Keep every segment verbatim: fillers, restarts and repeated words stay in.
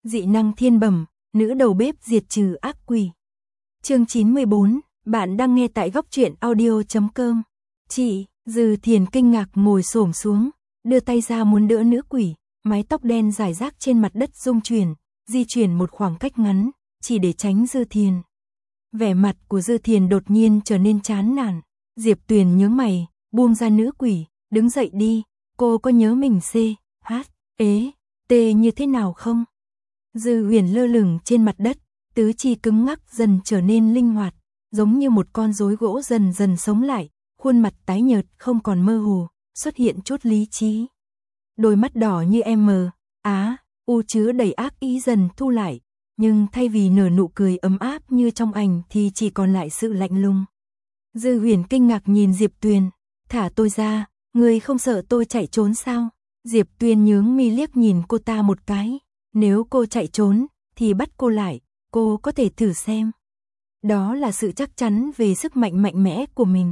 Dị năng thiên bẩm, nữ đầu bếp diệt trừ ác quỷ. Chương chín mươi bốn, bạn đang nghe tại góc truyện audio chấm com. Chị, Dư Thiền kinh ngạc ngồi xổm xuống, đưa tay ra muốn đỡ nữ quỷ, mái tóc đen rải rác trên mặt đất rung chuyển, di chuyển một khoảng cách ngắn, chỉ để tránh Dư Thiền. Vẻ mặt của Dư Thiền đột nhiên trở nên chán nản. Diệp Tuyền nhướng mày, buông ra nữ quỷ, đứng dậy đi, cô có nhớ mình C, H, ế, T như thế nào không? Dư Huyền lơ lửng trên mặt đất, tứ chi cứng ngắc dần trở nên linh hoạt, giống như một con rối gỗ dần dần sống lại, khuôn mặt tái nhợt không còn mơ hồ, xuất hiện chút lý trí. Đôi mắt đỏ như M, Á, U chứa đầy ác ý dần thu lại, nhưng thay vì nở nụ cười ấm áp như trong ảnh thì chỉ còn lại sự lạnh lùng. Dư Huyền kinh ngạc nhìn Diệp Tuyền, thả tôi ra, người không sợ tôi chạy trốn sao? Diệp Tuyền nhướng mi liếc nhìn cô ta một cái, nếu cô chạy trốn, thì bắt cô lại, cô có thể thử xem. Đó là sự chắc chắn về sức mạnh mạnh mẽ của mình.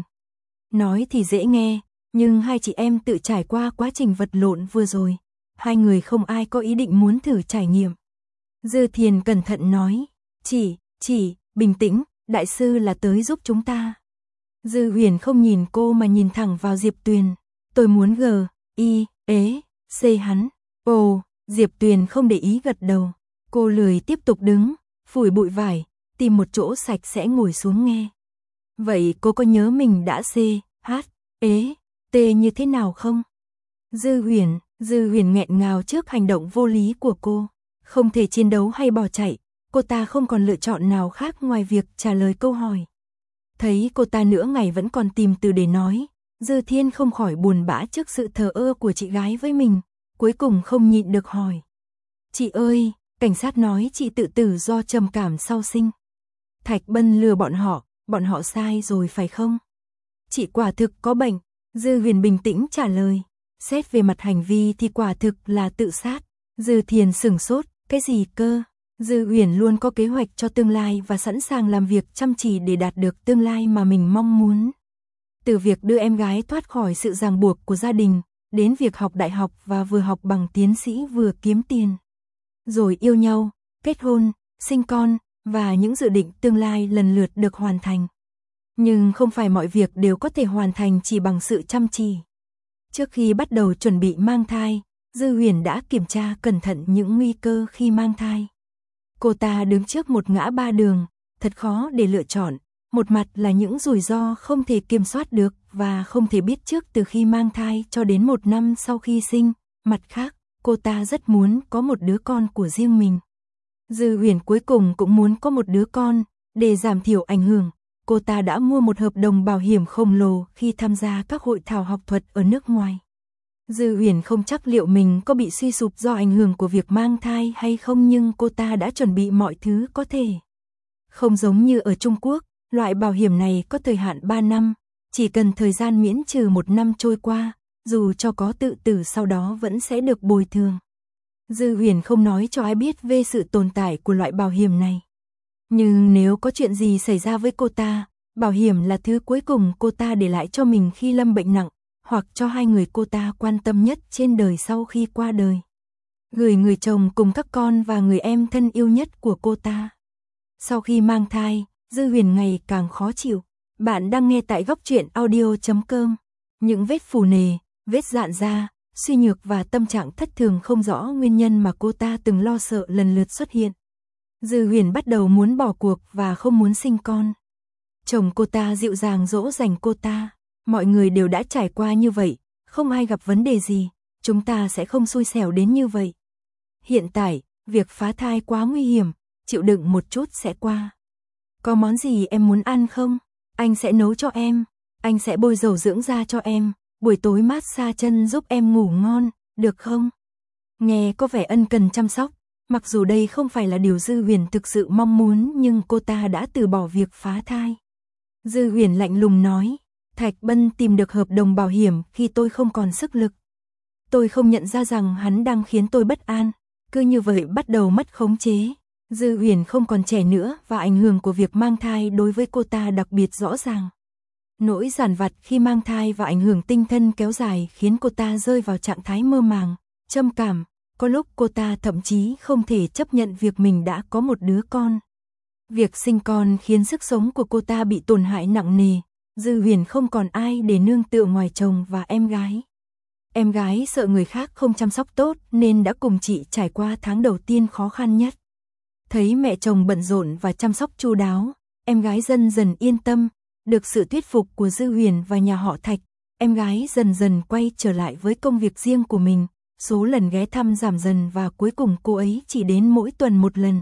Nói thì dễ nghe, nhưng hai chị em tự trải qua quá trình vật lộn vừa rồi, hai người không ai có ý định muốn thử trải nghiệm. Dư Thiền cẩn thận nói, chỉ, chỉ, bình tĩnh, đại sư là tới giúp chúng ta. Dư Huyền không nhìn cô mà nhìn thẳng vào Diệp Tuyền, tôi muốn G, I, ế, C hắn. Ồ, Diệp Tuyền không để ý gật đầu, cô lười tiếp tục đứng, phủi bụi vải, tìm một chỗ sạch sẽ ngồi xuống nghe. Vậy cô có nhớ mình đã C, H, ế, T như thế nào không? Dư Huyền, Dư Huyền nghẹn ngào trước hành động vô lý của cô, không thể chiến đấu hay bỏ chạy, cô ta không còn lựa chọn nào khác ngoài việc trả lời câu hỏi. Thấy cô ta nửa ngày vẫn còn tìm từ để nói, Dư Thiên không khỏi buồn bã trước sự thờ ơ của chị gái với mình, cuối cùng không nhịn được hỏi. Chị ơi, cảnh sát nói chị tự tử do trầm cảm sau sinh. Thạch Bân lừa bọn họ, bọn họ sai rồi phải không? Chị quả thực có bệnh, Dư Huyền bình tĩnh trả lời, xét về mặt hành vi thì quả thực là tự sát. Dư Thiền sửng sốt, cái gì cơ? Dư Huyền luôn có kế hoạch cho tương lai và sẵn sàng làm việc chăm chỉ để đạt được tương lai mà mình mong muốn. Từ việc đưa em gái thoát khỏi sự ràng buộc của gia đình, đến việc học đại học và vừa học bằng tiến sĩ vừa kiếm tiền. Rồi yêu nhau, kết hôn, sinh con, và những dự định tương lai lần lượt được hoàn thành. Nhưng không phải mọi việc đều có thể hoàn thành chỉ bằng sự chăm chỉ. Trước khi bắt đầu chuẩn bị mang thai, Dư Huyền đã kiểm tra cẩn thận những nguy cơ khi mang thai. Cô ta đứng trước một ngã ba đường, thật khó để lựa chọn. Một mặt là những rủi ro không thể kiểm soát được và không thể biết trước từ khi mang thai cho đến một năm sau khi sinh. Mặt khác, cô ta rất muốn có một đứa con của riêng mình. Dư Huyền cuối cùng cũng muốn có một đứa con, để giảm thiểu ảnh hưởng. Cô ta đã mua một hợp đồng bảo hiểm khổng lồ khi tham gia các hội thảo học thuật ở nước ngoài. Dư Huyền không chắc liệu mình có bị suy sụp do ảnh hưởng của việc mang thai hay không, nhưng cô ta đã chuẩn bị mọi thứ có thể. Không giống như ở Trung Quốc, loại bảo hiểm này có thời hạn ba năm, chỉ cần thời gian miễn trừ một năm trôi qua, dù cho có tự tử sau đó vẫn sẽ được bồi thường. Dư Huyền không nói cho ai biết về sự tồn tại của loại bảo hiểm này. Nhưng nếu có chuyện gì xảy ra với cô ta, bảo hiểm là thứ cuối cùng cô ta để lại cho mình khi lâm bệnh nặng, hoặc cho hai người cô ta quan tâm nhất trên đời sau khi qua đời. Gửi người chồng cùng các con và người em thân yêu nhất của cô ta. Sau khi mang thai, Dư Huyền ngày càng khó chịu. Bạn đang nghe tại góc truyện audio chấm com. Những vết phù nề, vết rạn da, suy nhược và tâm trạng thất thường không rõ nguyên nhân mà cô ta từng lo sợ lần lượt xuất hiện. Dư Huyền bắt đầu muốn bỏ cuộc và không muốn sinh con. Chồng cô ta dịu dàng dỗ dành cô ta. Mọi người đều đã trải qua như vậy, không ai gặp vấn đề gì, chúng ta sẽ không xui xẻo đến như vậy. Hiện tại, việc phá thai quá nguy hiểm, chịu đựng một chút sẽ qua. Có món gì em muốn ăn không? Anh sẽ nấu cho em, anh sẽ bôi dầu dưỡng da cho em, buổi tối massage chân giúp em ngủ ngon, được không? Nghe có vẻ ân cần chăm sóc, mặc dù đây không phải là điều Dư Huyền thực sự mong muốn, nhưng cô ta đã từ bỏ việc phá thai. Dư Huyền lạnh lùng nói, Thạch Bân tìm được hợp đồng bảo hiểm khi tôi không còn sức lực. Tôi không nhận ra rằng hắn đang khiến tôi bất an, cứ như vậy bắt đầu mất khống chế. Dư Huyền không còn trẻ nữa và ảnh hưởng của việc mang thai đối với cô ta đặc biệt rõ ràng. Nỗi dằn vặt khi mang thai và ảnh hưởng tinh thần kéo dài khiến cô ta rơi vào trạng thái mơ màng, trầm cảm, có lúc cô ta thậm chí không thể chấp nhận việc mình đã có một đứa con. Việc sinh con khiến sức sống của cô ta bị tổn hại nặng nề, Dư Huyền không còn ai để nương tựa ngoài chồng và em gái. Em gái sợ người khác không chăm sóc tốt nên đã cùng chị trải qua tháng đầu tiên khó khăn nhất. Thấy mẹ chồng bận rộn và chăm sóc chu đáo, em gái dần dần yên tâm, được sự thuyết phục của Dư Huyền và nhà họ Thạch, em gái dần dần quay trở lại với công việc riêng của mình, số lần ghé thăm giảm dần và cuối cùng cô ấy chỉ đến mỗi tuần một lần.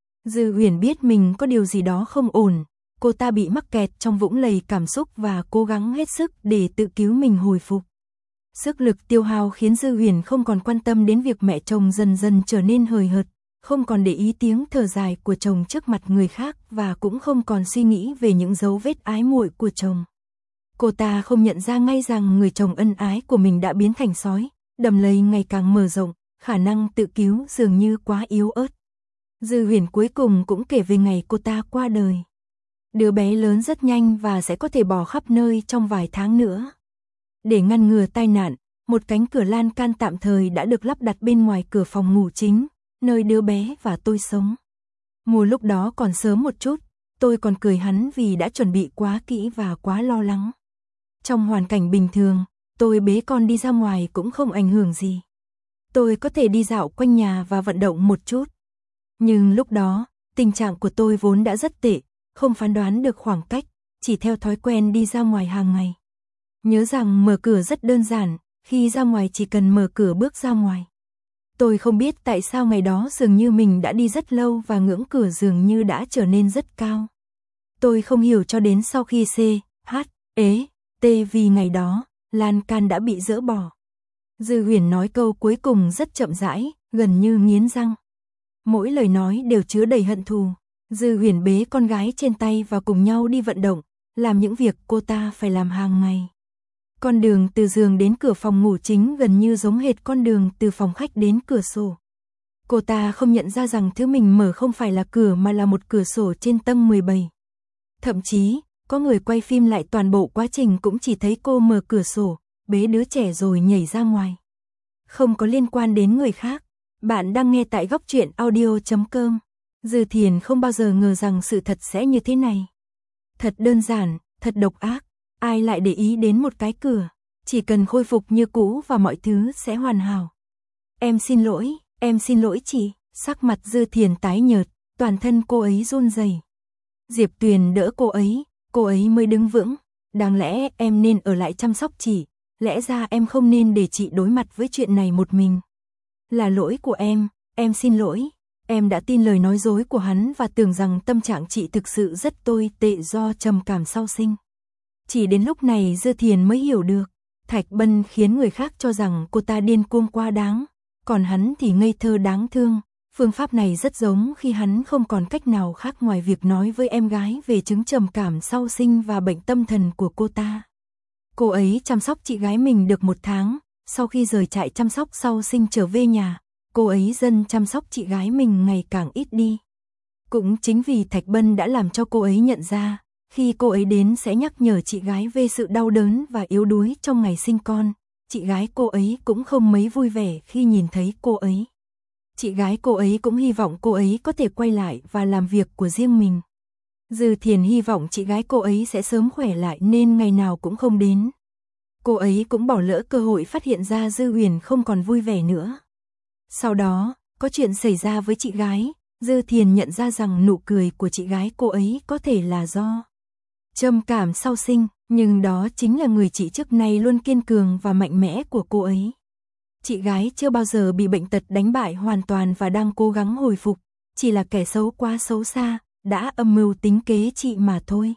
Dư Huyền biết mình có điều gì đó không ổn, cô ta bị mắc kẹt trong vũng lầy cảm xúc và cố gắng hết sức để tự cứu mình hồi phục. Sức lực tiêu hao khiến Dư Huyền không còn quan tâm đến việc mẹ chồng dần dần trở nên hời hợt, không còn để ý tiếng thở dài của chồng trước mặt người khác và cũng không còn suy nghĩ về những dấu vết ái muội của chồng. Cô ta không nhận ra ngay rằng người chồng ân ái của mình đã biến thành sói, đầm lầy ngày càng mở rộng, khả năng tự cứu dường như quá yếu ớt. Dư Huyền cuối cùng cũng kể về ngày cô ta qua đời. Đứa bé lớn rất nhanh và sẽ có thể bò khắp nơi trong vài tháng nữa. Để ngăn ngừa tai nạn, một cánh cửa lan can tạm thời đã được lắp đặt bên ngoài cửa phòng ngủ chính, nơi đứa bé và tôi sống. Mùa lúc đó còn sớm một chút, tôi còn cười hắn vì đã chuẩn bị quá kỹ và quá lo lắng. Trong hoàn cảnh bình thường, tôi bế con đi ra ngoài cũng không ảnh hưởng gì. Tôi có thể đi dạo quanh nhà và vận động một chút. Nhưng lúc đó, tình trạng của tôi vốn đã rất tệ, không phán đoán được khoảng cách, chỉ theo thói quen đi ra ngoài hàng ngày. Nhớ rằng mở cửa rất đơn giản, khi ra ngoài chỉ cần mở cửa bước ra ngoài. Tôi không biết tại sao ngày đó dường như mình đã đi rất lâu và ngưỡng cửa dường như đã trở nên rất cao. Tôi không hiểu cho đến sau khi C, H, E, T vì ngày đó, lan can đã bị dỡ bỏ. Dư Huyền nói câu cuối cùng rất chậm rãi, gần như nghiến răng. Mỗi lời nói đều chứa đầy hận thù. Dư Huyền bế con gái trên tay và cùng nhau đi vận động, làm những việc cô ta phải làm hàng ngày. Con đường từ giường đến cửa phòng ngủ chính gần như giống hệt con đường từ phòng khách đến cửa sổ. Cô ta không nhận ra rằng thứ mình mở không phải là cửa mà là một cửa sổ trên tầng mười bảy. Thậm chí, có người quay phim lại toàn bộ quá trình cũng chỉ thấy cô mở cửa sổ, bế đứa trẻ rồi nhảy ra ngoài. Không có liên quan đến người khác. Bạn đang nghe tại góc truyện audio chấm com. Dư Thiền không bao giờ ngờ rằng sự thật sẽ như thế này. Thật đơn giản, thật độc ác. Ai lại để ý đến một cái cửa, chỉ cần khôi phục như cũ và mọi thứ sẽ hoàn hảo. Em xin lỗi, em xin lỗi chị. Sắc mặt Dư Thiền tái nhợt, toàn thân cô ấy run rẩy. Diệp Tuyền đỡ cô ấy, cô ấy mới đứng vững. Đáng lẽ em nên ở lại chăm sóc chị, lẽ ra em không nên để chị đối mặt với chuyện này một mình. Là lỗi của em, em xin lỗi. Em đã tin lời nói dối của hắn và tưởng rằng tâm trạng chị thực sự rất tồi tệ do trầm cảm sau sinh. Chỉ đến lúc này Dư Thiền mới hiểu được, Thạch Bân khiến người khác cho rằng cô ta điên cuồng quá đáng, còn hắn thì ngây thơ đáng thương. Phương pháp này rất giống khi hắn không còn cách nào khác ngoài việc nói với em gái về chứng trầm cảm sau sinh và bệnh tâm thần của cô ta. Cô ấy chăm sóc chị gái mình được một tháng, sau khi rời trại chăm sóc sau sinh trở về nhà, cô ấy dần chăm sóc chị gái mình ngày càng ít đi. Cũng chính vì Thạch Bân đã làm cho cô ấy nhận ra, khi cô ấy đến sẽ nhắc nhở chị gái về sự đau đớn và yếu đuối trong ngày sinh con, chị gái cô ấy cũng không mấy vui vẻ khi nhìn thấy cô ấy. Chị gái cô ấy cũng hy vọng cô ấy có thể quay lại và làm việc của riêng mình. Dư Thiền hy vọng chị gái cô ấy sẽ sớm khỏe lại nên ngày nào cũng không đến. Cô ấy cũng bỏ lỡ cơ hội phát hiện ra Dư Huyền không còn vui vẻ nữa. Sau đó, có chuyện xảy ra với chị gái, Dư Thiền nhận ra rằng nụ cười của chị gái cô ấy có thể là do trầm cảm sau sinh, nhưng đó chính là người chị trước nay luôn kiên cường và mạnh mẽ của cô ấy. Chị gái chưa bao giờ bị bệnh tật đánh bại hoàn toàn và đang cố gắng hồi phục, chỉ là kẻ xấu quá xấu xa, đã âm mưu tính kế chị mà thôi.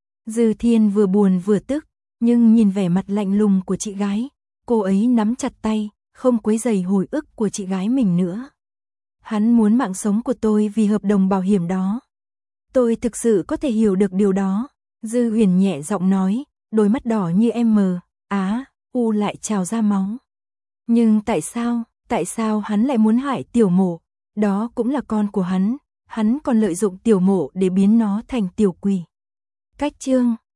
Dư Thiên vừa buồn vừa tức, nhưng nhìn vẻ mặt lạnh lùng của chị gái, cô ấy nắm chặt tay, không quấy rầy hồi ức của chị gái mình nữa. Hắn muốn mạng sống của tôi vì hợp đồng bảo hiểm đó. Tôi thực sự có thể hiểu được điều đó. Dư Huyền nhẹ giọng nói, đôi mắt đỏ như em mờ, á, u lại trào ra máu. Nhưng tại sao, tại sao hắn lại muốn hại Tiểu Mộ? Đó cũng là con của hắn, hắn còn lợi dụng Tiểu Mộ để biến nó thành tiểu quỷ. Cách chương